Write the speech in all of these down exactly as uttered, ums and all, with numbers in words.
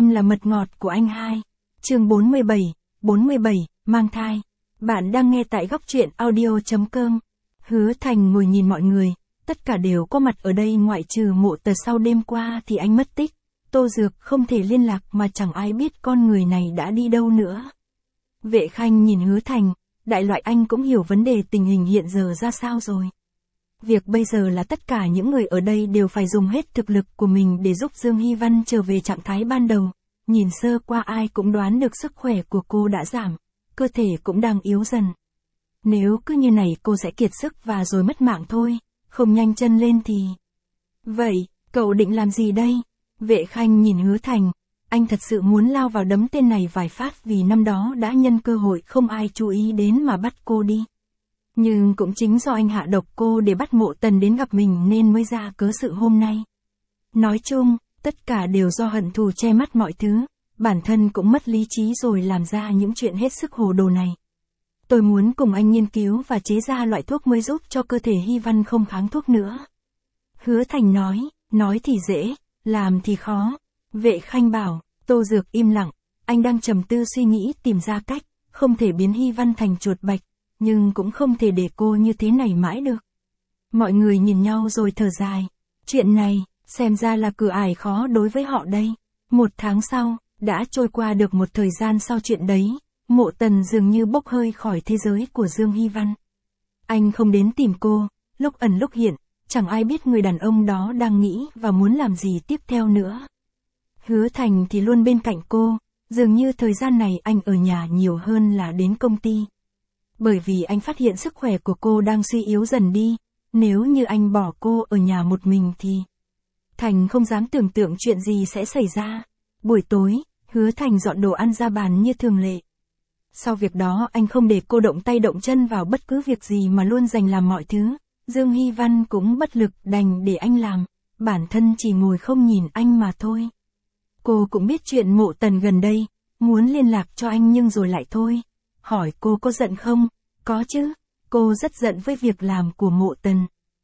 Em là mật ngọt của anh hai. Chương bốn mươi bảy, bốn mươi bảy, mang thai. Bạn đang nghe tại góc truyện audio chấm com. Hứa Thành ngồi nhìn mọi người, tất cả đều có mặt ở đây ngoại trừ Mộ Tờ sau đêm qua thì anh mất tích. Tô Dược không thể liên lạc mà chẳng ai biết con người này đã đi đâu nữa. Vệ Khanh nhìn Hứa Thành, đại loại anh cũng hiểu vấn đề tình hình hiện giờ ra sao rồi. Việc bây giờ là tất cả những người ở đây đều phải dùng hết thực lực của mình để giúp Dương Hy Văn trở về trạng thái ban đầu. Nhìn sơ qua ai cũng đoán được sức khỏe của cô đã giảm, cơ thể cũng đang yếu dần. Nếu cứ như này cô sẽ kiệt sức và rồi mất mạng thôi, không nhanh chân lên thì... Vậy, cậu định làm gì đây? Vệ Khanh nhìn Hứa Thành, anh thật sự muốn lao vào đấm tên này vài phát vì năm đó đã nhân cơ hội không ai chú ý đến mà bắt cô đi. Nhưng cũng chính do anh hạ độc cô để bắt Mộ Tần đến gặp mình nên mới ra cớ sự hôm nay. Nói chung, tất cả đều do hận thù che mắt mọi thứ, bản thân cũng mất lý trí rồi làm ra những chuyện hết sức hồ đồ này. Tôi muốn cùng anh nghiên cứu và chế ra loại thuốc mới giúp cho cơ thể Hy Văn không kháng thuốc nữa. Hứa Thành nói, nói thì dễ, làm thì khó. Vệ Khanh bảo, Tô Dược im lặng, anh đang trầm tư suy nghĩ tìm ra cách, không thể biến Hy Văn thành chuột bạch, nhưng cũng không thể để cô như thế này mãi được. Mọi người nhìn nhau rồi thở dài, chuyện này, xem ra là cửa ải khó đối với họ đây. Một tháng sau, đã trôi qua được một thời gian sau chuyện đấy, Mộ Tần dường như bốc hơi khỏi thế giới của Dương Hy Văn. Anh không đến tìm cô, lúc ẩn lúc hiện, chẳng ai biết người đàn ông đó đang nghĩ và muốn làm gì tiếp theo nữa. Hứa Thành thì luôn bên cạnh cô, dường như thời gian này anh ở nhà nhiều hơn là đến công ty. Bởi vì anh phát hiện sức khỏe của cô đang suy yếu dần đi, nếu như anh bỏ cô ở nhà một mình thì... Thành không dám tưởng tượng chuyện gì sẽ xảy ra. Buổi tối, Hứa Thành dọn đồ ăn ra bàn như thường lệ. Sau việc đó anh không để cô động tay động chân vào bất cứ việc gì mà luôn dành làm mọi thứ. Dương Hy Văn cũng bất lực đành để anh làm, bản thân chỉ ngồi không nhìn anh mà thôi. Cô cũng biết chuyện Mộ Tần gần đây, muốn liên lạc cho anh nhưng rồi lại thôi. Hỏi cô có giận không? Có chứ, cô rất giận với việc làm của Mộ Tần.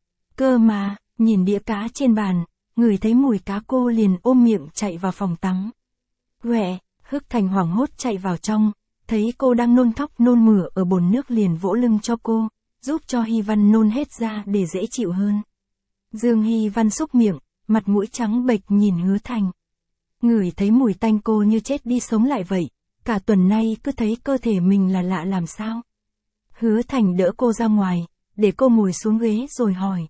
Cơ mà, nhìn đĩa cá trên bàn, ngửi thấy mùi cá cô liền ôm miệng chạy vào phòng tắm. Quẹ, Hức Thành hoảng hốt chạy vào trong, thấy cô đang nôn thóc nôn mửa ở bồn nước liền vỗ lưng cho cô, giúp cho Hy Văn nôn hết ra để dễ chịu hơn. Dương Hy Văn xúc miệng, mặt mũi trắng bệch nhìn Hứa Thành. Ngửi thấy mùi tanh cô như chết đi sống lại vậy, cả tuần nay cứ thấy cơ thể mình là lạ làm sao. Hứa Thành đỡ cô ra ngoài, để cô ngồi xuống ghế rồi hỏi.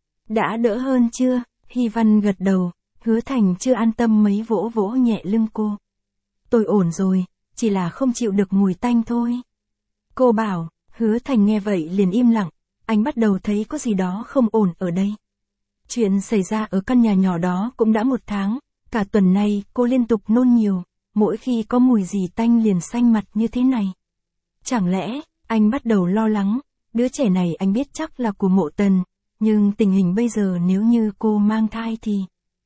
Đã đỡ hơn chưa? Hy Văn gật đầu, Hứa Thành chưa an tâm mấy vỗ vỗ nhẹ lưng cô. Tôi ổn rồi, chỉ là không chịu được mùi tanh thôi. Cô bảo, Hứa Thành nghe vậy liền im lặng, anh bắt đầu thấy có gì đó không ổn ở đây. Chuyện xảy ra ở căn nhà nhỏ đó cũng đã một tháng, cả tuần nay cô liên tục nôn nhiều, mỗi khi có mùi gì tanh liền xanh mặt như thế này. Chẳng lẽ, anh bắt đầu lo lắng, đứa trẻ này anh biết chắc là của Mộ Tần, nhưng tình hình bây giờ nếu như cô mang thai thì...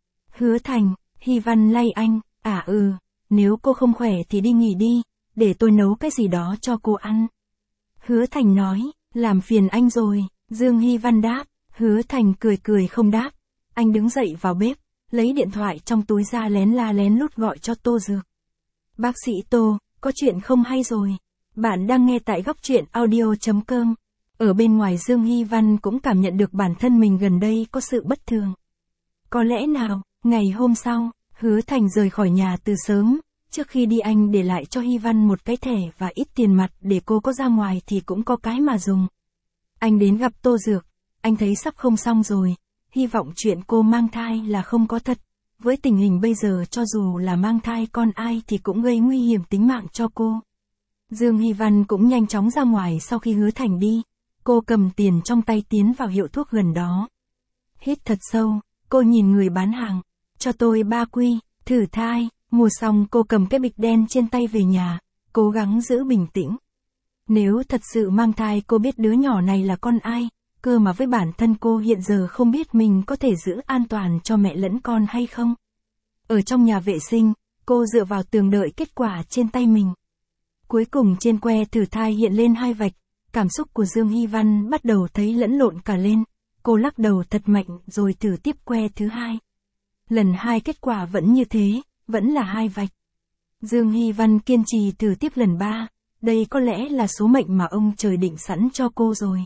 Hứa Thành, Hy Văn lay anh, à ừ, nếu cô không khỏe thì đi nghỉ đi, để tôi nấu cái gì đó cho cô ăn. Hứa Thành nói, làm phiền anh rồi, Dương Hy Văn đáp, Hứa Thành cười cười không đáp, anh đứng dậy vào bếp, lấy điện thoại trong túi ra lén la lén lút gọi cho Tô Dược. Bác sĩ Tô, có chuyện không hay rồi, bạn đang nghe tại góc truyện audio chấm com. Ở bên ngoài Dương Hy Văn cũng cảm nhận được bản thân mình gần đây có sự bất thường. Có lẽ nào, ngày hôm sau, Hứa Thành rời khỏi nhà từ sớm, trước khi đi anh để lại cho Hy Văn một cái thẻ và ít tiền mặt để cô có ra ngoài thì cũng có cái mà dùng. Anh đến gặp Tô Dược, anh thấy sắp không xong rồi, hy vọng chuyện cô mang thai là không có thật. Với tình hình bây giờ cho dù là mang thai con ai thì cũng gây nguy hiểm tính mạng cho cô. Dương Hy Văn cũng nhanh chóng ra ngoài sau khi Hứa Thành đi. Cô cầm tiền trong tay tiến vào hiệu thuốc gần đó. Hít thật sâu, cô nhìn người bán hàng. Cho tôi ba quy, thử thai. Mua xong cô cầm cái bịch đen trên tay về nhà, cố gắng giữ bình tĩnh. Nếu thật sự mang thai cô biết đứa nhỏ này là con ai, cơ mà với bản thân cô hiện giờ không biết mình có thể giữ an toàn cho mẹ lẫn con hay không. Ở trong nhà vệ sinh, cô dựa vào tường đợi kết quả trên tay mình. Cuối cùng trên que thử thai hiện lên hai vạch. Cảm xúc của Dương Hy Văn bắt đầu thấy lẫn lộn cả lên, cô lắc đầu thật mạnh rồi thử tiếp que thứ hai. Lần hai kết quả vẫn như thế, vẫn là hai vạch. Dương Hy Văn kiên trì thử tiếp lần ba, đây có lẽ là số mệnh mà ông trời định sẵn cho cô rồi.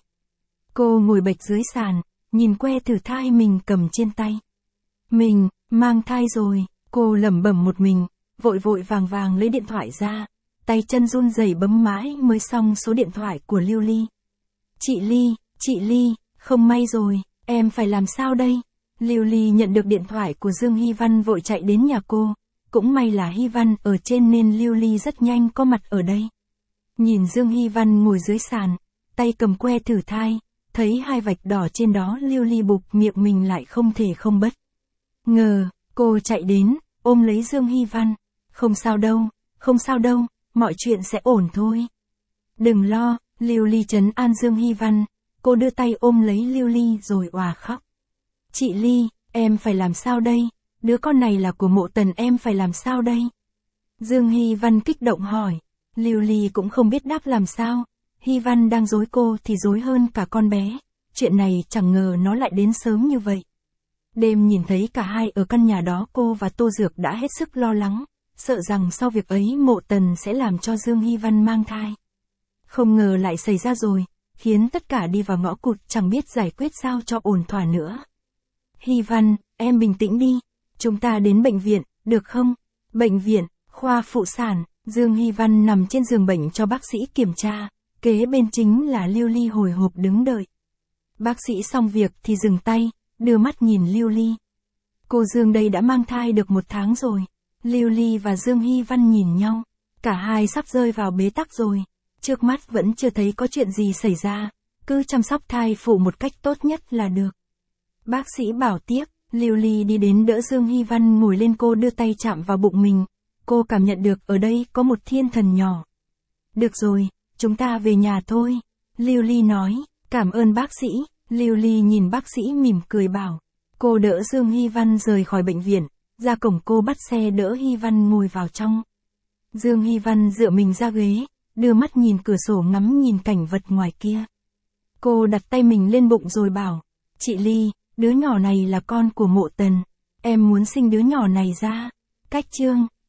Cô ngồi bệt dưới sàn, nhìn que thử thai mình cầm trên tay. Mình, mang thai rồi, cô lẩm bẩm một mình, vội vội vàng vàng lấy điện thoại ra, tay chân run rẩy bấm mãi mới xong số điện thoại của Lưu Ly. Chị Ly, chị Ly, không may rồi, em phải làm sao đây? Lưu Ly nhận được điện thoại của Dương Hy Văn vội chạy đến nhà cô, cũng may là Hy Văn ở trên nên Lưu Ly rất nhanh có mặt ở đây. Nhìn Dương Hy Văn ngồi dưới sàn, tay cầm que thử thai, thấy hai vạch đỏ trên đó Lưu Ly bụp miệng mình lại không thể không bất ngờ, cô chạy đến, ôm lấy Dương Hy Văn. Không sao đâu, không sao đâu, mọi chuyện sẽ ổn thôi. Đừng lo, Lưu Ly trấn an Dương Hy Văn, cô đưa tay ôm lấy Lưu Ly rồi òa khóc. Chị Ly, em phải làm sao đây? Đứa con này là của Mộ Tần, em phải làm sao đây? Dương Hy Văn kích động hỏi. Lưu Ly cũng không biết đáp làm sao. Hy Văn đang dối cô thì dối hơn cả con bé. Chuyện này chẳng ngờ nó lại đến sớm như vậy. Đêm nhìn thấy cả hai ở căn nhà đó, cô và Tô Dược đã hết sức lo lắng, sợ rằng sau việc ấy Mộ Tần sẽ làm cho Dương Hy Văn mang thai. Không ngờ lại xảy ra rồi, khiến tất cả đi vào ngõ cụt chẳng biết giải quyết sao cho ổn thỏa nữa. Hy Văn, em bình tĩnh đi, chúng ta đến bệnh viện, được không? Bệnh viện, khoa phụ sản, Dương Hy Văn nằm trên giường bệnh cho bác sĩ kiểm tra, kế bên chính là Lưu Ly hồi hộp đứng đợi. Bác sĩ xong việc thì dừng tay, đưa mắt nhìn Lưu Ly. Cô Dương đây đã mang thai được một tháng rồi. Lưu Ly và Dương Hy Văn nhìn nhau, cả hai sắp rơi vào bế tắc rồi. Trước mắt vẫn chưa thấy có chuyện gì xảy ra, cứ chăm sóc thai phụ một cách tốt nhất là được. Bác sĩ bảo tiếp, Lưu Ly đi đến đỡ Dương Hy Văn ngồi lên, cô đưa tay chạm vào bụng mình. Cô cảm nhận được ở đây có một thiên thần nhỏ. Được rồi, chúng ta về nhà thôi. Lưu Ly nói, cảm ơn bác sĩ. Lưu Ly nhìn bác sĩ mỉm cười bảo. Cô đỡ Dương Hy Văn rời khỏi bệnh viện, ra cổng cô bắt xe đỡ Hy Văn ngồi vào trong. Dương Hy Văn dựa mình ra ghế, đưa mắt nhìn cửa sổ ngắm nhìn cảnh vật ngoài kia. Cô đặt tay mình lên bụng rồi bảo, chị Ly, đứa nhỏ này là con của Mộ Tần, em muốn sinh đứa nhỏ này ra. Cách chương